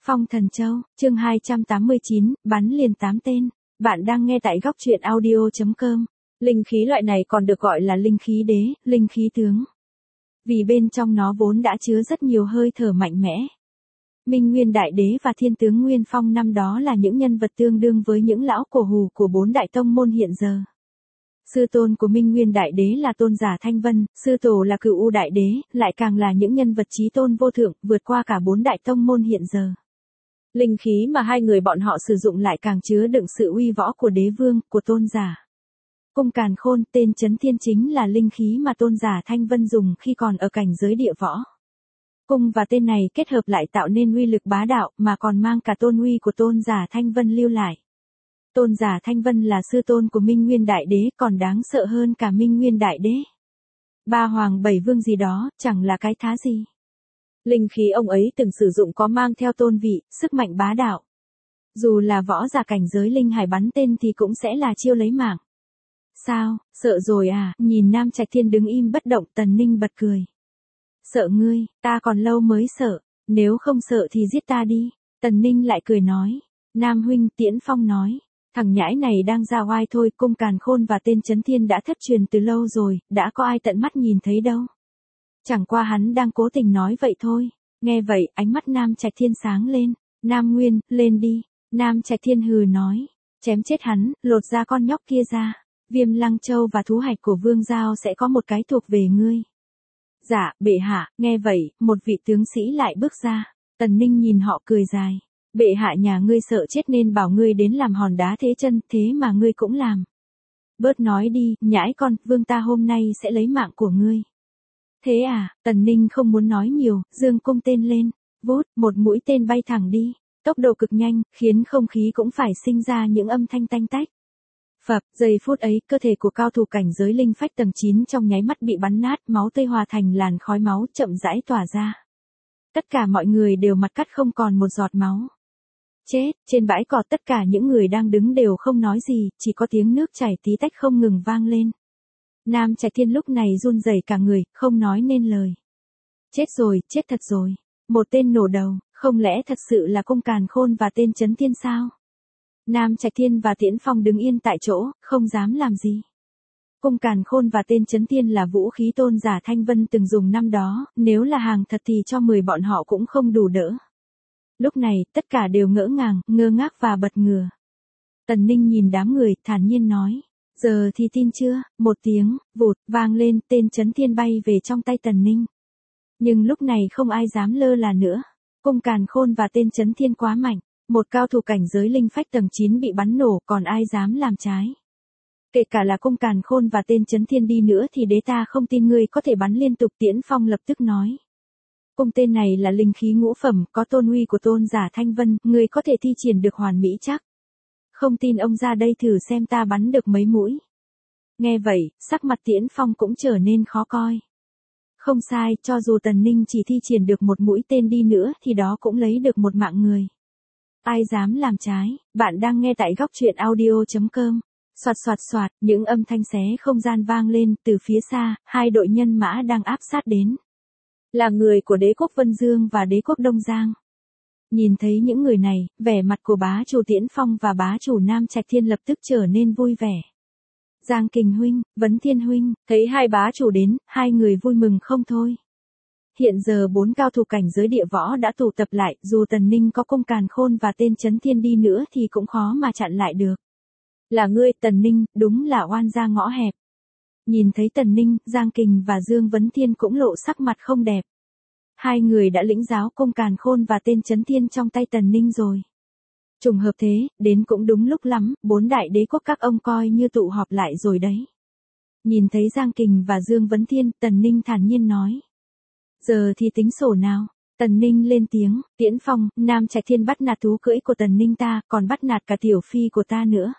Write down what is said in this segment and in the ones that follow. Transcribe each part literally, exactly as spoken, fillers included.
Phong Thần Châu, chương hai trăm tám mươi chín, bắn liền tám tên. Bạn đang nghe tại góc truyện audio chấm com. Linh khí loại này còn được gọi là linh khí đế, linh khí tướng. Vì bên trong nó vốn đã chứa rất nhiều hơi thở mạnh mẽ. Minh Nguyên Đại Đế và Thiên Tướng Nguyên Phong năm đó là những nhân vật tương đương với những lão cổ hù của bốn đại tông môn hiện giờ. Sư tôn của Minh Nguyên Đại Đế là Tôn Giả Thanh Vân, sư tổ là Cửu U Đại Đế, lại càng là những nhân vật chí tôn vô thượng, vượt qua cả bốn đại tông môn hiện giờ. Linh khí mà hai người bọn họ sử dụng lại càng chứa đựng sự uy võ của đế vương, của tôn giả. Cung Càn Khôn, tên Chấn Thiên chính là linh khí mà Tôn Giả Thanh Vân dùng khi còn ở cảnh giới địa võ. Cung và tên này kết hợp lại tạo nên uy lực bá đạo, mà còn mang cả tôn uy của Tôn Giả Thanh Vân lưu lại. Tôn Giả Thanh Vân là sư tôn của Minh Nguyên Đại Đế, còn đáng sợ hơn cả Minh Nguyên Đại Đế. Ba hoàng bảy vương gì đó, chẳng là cái thá gì. Linh khí ông ấy từng sử dụng có mang theo tôn vị, sức mạnh bá đạo. Dù là võ giả cảnh giới linh hải bắn tên thì cũng sẽ là chiêu lấy mạng. Sao, sợ rồi à? Nhìn Nam Trạch Thiên đứng im bất động, Tần Ninh bật cười. Sợ ngươi, ta còn lâu mới sợ, nếu không sợ thì giết ta đi. Tần Ninh lại cười nói. Nam huynh, Tiễn Phong nói. Thằng nhãi này đang ra oai thôi, Cung Càn Khôn và tên Chấn Thiên đã thất truyền từ lâu rồi, đã có ai tận mắt nhìn thấy đâu. Chẳng qua hắn đang cố tình nói vậy thôi. Nghe vậy, ánh mắt Nam Trạch Thiên sáng lên. Nam Nguyên, lên đi. Nam Trạch Thiên hừ nói. Chém chết hắn, lột ra con nhóc kia ra. Viêm Lăng Châu và thú hạch của Vương Giao sẽ có một cái thuộc về ngươi. Dạ, bệ hạ. Nghe vậy, một vị tướng sĩ lại bước ra. Tần Ninh nhìn họ cười dài. Bệ hạ nhà ngươi sợ chết nên bảo ngươi đến làm hòn đá thế chân, thế mà ngươi cũng làm. Bớt nói đi, nhãi con, vương ta hôm nay sẽ lấy mạng của ngươi. Thế à? Tần Ninh không muốn nói nhiều, giương cung tên lên. Vút, một mũi tên bay thẳng đi. Tốc độ cực nhanh, khiến không khí cũng phải sinh ra những âm thanh tanh tách. Phập, giây phút ấy, cơ thể của cao thủ cảnh giới linh phách tầng chín trong nháy mắt bị bắn nát, máu tươi hòa thành làn khói máu chậm rãi tỏa ra. Tất cả mọi người đều mặt cắt không còn một giọt máu. Chết, trên bãi cỏ tất cả những người đang đứng đều không nói gì, chỉ có tiếng nước chảy tí tách không ngừng vang lên. Nam Trạch Thiên lúc này run rẩy cả người, không nói nên lời. Chết rồi, chết thật rồi. Một tên nổ đầu, không lẽ thật sự là Cung Càn Khôn và tên Chấn Thiên sao? Nam Trạch Thiên và Tiễn Phong đứng yên tại chỗ, không dám làm gì. Cung Càn Khôn và tên Chấn Thiên là vũ khí Tôn Giả Thanh Vân từng dùng năm đó, nếu là hàng thật thì cho mười bọn họ cũng không đủ đỡ. Lúc này, tất cả đều ngỡ ngàng, ngơ ngác và bật ngửa. Tần Ninh nhìn đám người, thản nhiên nói. Giờ thì tin chưa? Một tiếng, vụt, vang lên, tên Chấn Thiên bay về trong tay Tần Ninh. Nhưng lúc này không ai dám lơ là nữa. Cung Càn Khôn và tên Chấn Thiên quá mạnh. Một cao thủ cảnh giới linh phách tầng chín bị bắn nổ, còn ai dám làm trái. Kể cả là Cung Càn Khôn và tên Chấn Thiên đi nữa thì đế ta không tin ngươi có thể bắn liên tục. Tiễn Phong lập tức nói. Cung tên này là linh khí ngũ phẩm, có tôn uy của Tôn Giả Thanh Vân, ngươi có thể thi triển được hoàn mỹ chắc. Không tin ông ra đây thử xem ta bắn được mấy mũi. Nghe vậy, sắc mặt Tiễn Phong cũng trở nên khó coi. Không sai, cho dù Tần Ninh chỉ thi triển được một mũi tên đi nữa thì đó cũng lấy được một mạng người. Ai dám làm trái? Bạn đang nghe tại góc truyện audio chấm com. Soạt soạt soạt, những âm thanh xé không gian vang lên, từ phía xa, hai đội nhân mã đang áp sát đến. Là người của đế quốc Vân Dương và đế quốc Đông Giang. Nhìn thấy những người này, vẻ mặt của bá chủ Tiễn Phong và bá chủ Nam Trạch Thiên lập tức trở nên vui vẻ. Giang Kình huynh, Vấn Thiên huynh, thấy hai bá chủ đến, hai người vui mừng không thôi. Hiện giờ bốn cao thủ cảnh giới địa võ đã tụ tập lại, dù Tần Ninh có Cung Càn Khôn và tên Chấn Thiên đi nữa thì cũng khó mà chặn lại được. Là ngươi, Tần Ninh, đúng là oan gia ngõ hẹp. Nhìn thấy Tần Ninh, Giang Kình và Dương Vấn Thiên cũng lộ sắc mặt không đẹp. Hai người đã lĩnh giáo Cung Càn Khôn và tên Chấn Thiên trong tay Tần Ninh rồi. Trùng hợp thế, đến cũng đúng lúc lắm, bốn đại đế quốc các ông coi như tụ họp lại rồi đấy. Nhìn thấy Giang Kình và Dương Vấn Thiên, Tần Ninh thản nhiên nói. Giờ thì tính sổ nào? Tần Ninh lên tiếng. Tiễn Phong, Nam Trạch Thiên bắt nạt thú cưỡi của Tần Ninh ta, còn bắt nạt cả tiểu phi của ta nữa.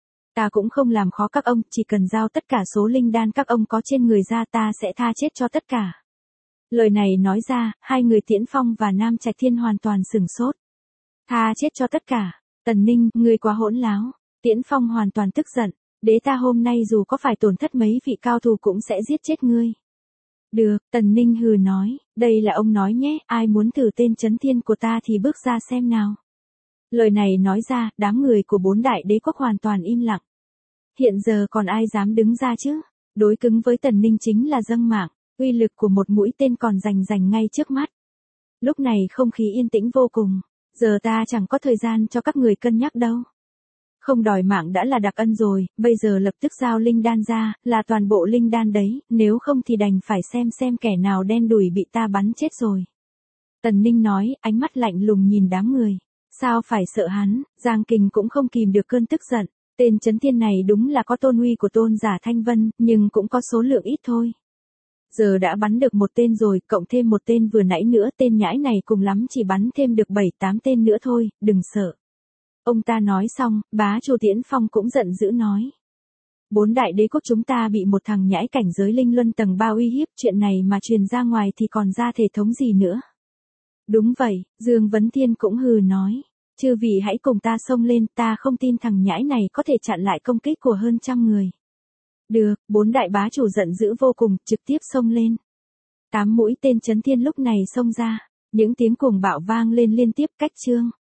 Ta cũng không làm khó các ông, chỉ cần giao tất cả số linh đan các ông có trên người ra ta sẽ tha chết cho tất cả. Lời này nói ra, hai người Tiễn Phong và Nam Trạch Thiên hoàn toàn sửng sốt. Tha chết cho tất cả. Tần Ninh, ngươi quá hỗn láo. Tiễn Phong hoàn toàn tức giận. Đế ta hôm nay dù có phải tổn thất mấy vị cao thủ cũng sẽ giết chết ngươi. Được, Tần Ninh hừ nói, đây là ông nói nhé, ai muốn thử tên chấn thiên của ta thì bước ra xem nào. Lời này nói ra, đám người của bốn đại đế quốc hoàn toàn im lặng. Hiện giờ còn ai dám đứng ra chứ? Đối cứng với Tần Ninh chính là dâng mạng, uy lực của một mũi tên còn rành rành ngay trước mắt. Lúc này không khí yên tĩnh vô cùng, giờ ta chẳng có thời gian cho các người cân nhắc đâu. Không đòi mạng đã là đặc ân rồi, bây giờ lập tức giao linh đan ra, là toàn bộ linh đan đấy, nếu không thì đành phải xem xem kẻ nào đen đủi bị ta bắn chết rồi. Tần Ninh nói, ánh mắt lạnh lùng nhìn đám người. Sao phải sợ hắn, Giang Kình cũng không kìm được cơn tức giận. Tên Chấn Thiên này đúng là có tôn uy của tôn giả Thanh Vân, nhưng cũng có số lượng ít thôi. Giờ đã bắn được một tên rồi, cộng thêm một tên vừa nãy nữa, tên nhãi này cùng lắm chỉ bắn thêm được bảy tám tên nữa thôi, đừng sợ. Ông ta nói xong, bá chủ Tiễn Phong cũng giận dữ nói. Bốn đại đế quốc chúng ta bị một thằng nhãi cảnh giới linh luân tầng ba uy hiếp, chuyện này mà truyền ra ngoài thì còn ra thể thống gì nữa. Đúng vậy, Dương Vấn Thiên cũng hừ nói. Chư vị hãy cùng ta xông lên, ta không tin thằng nhãi này có thể chặn lại công kích của hơn trăm người. Được, bốn đại bá chủ giận dữ vô cùng, trực tiếp xông lên. Tám mũi tên Chấn Thiên lúc này xông ra, những tiếng cuồng bạo vang lên liên tiếp cách chương.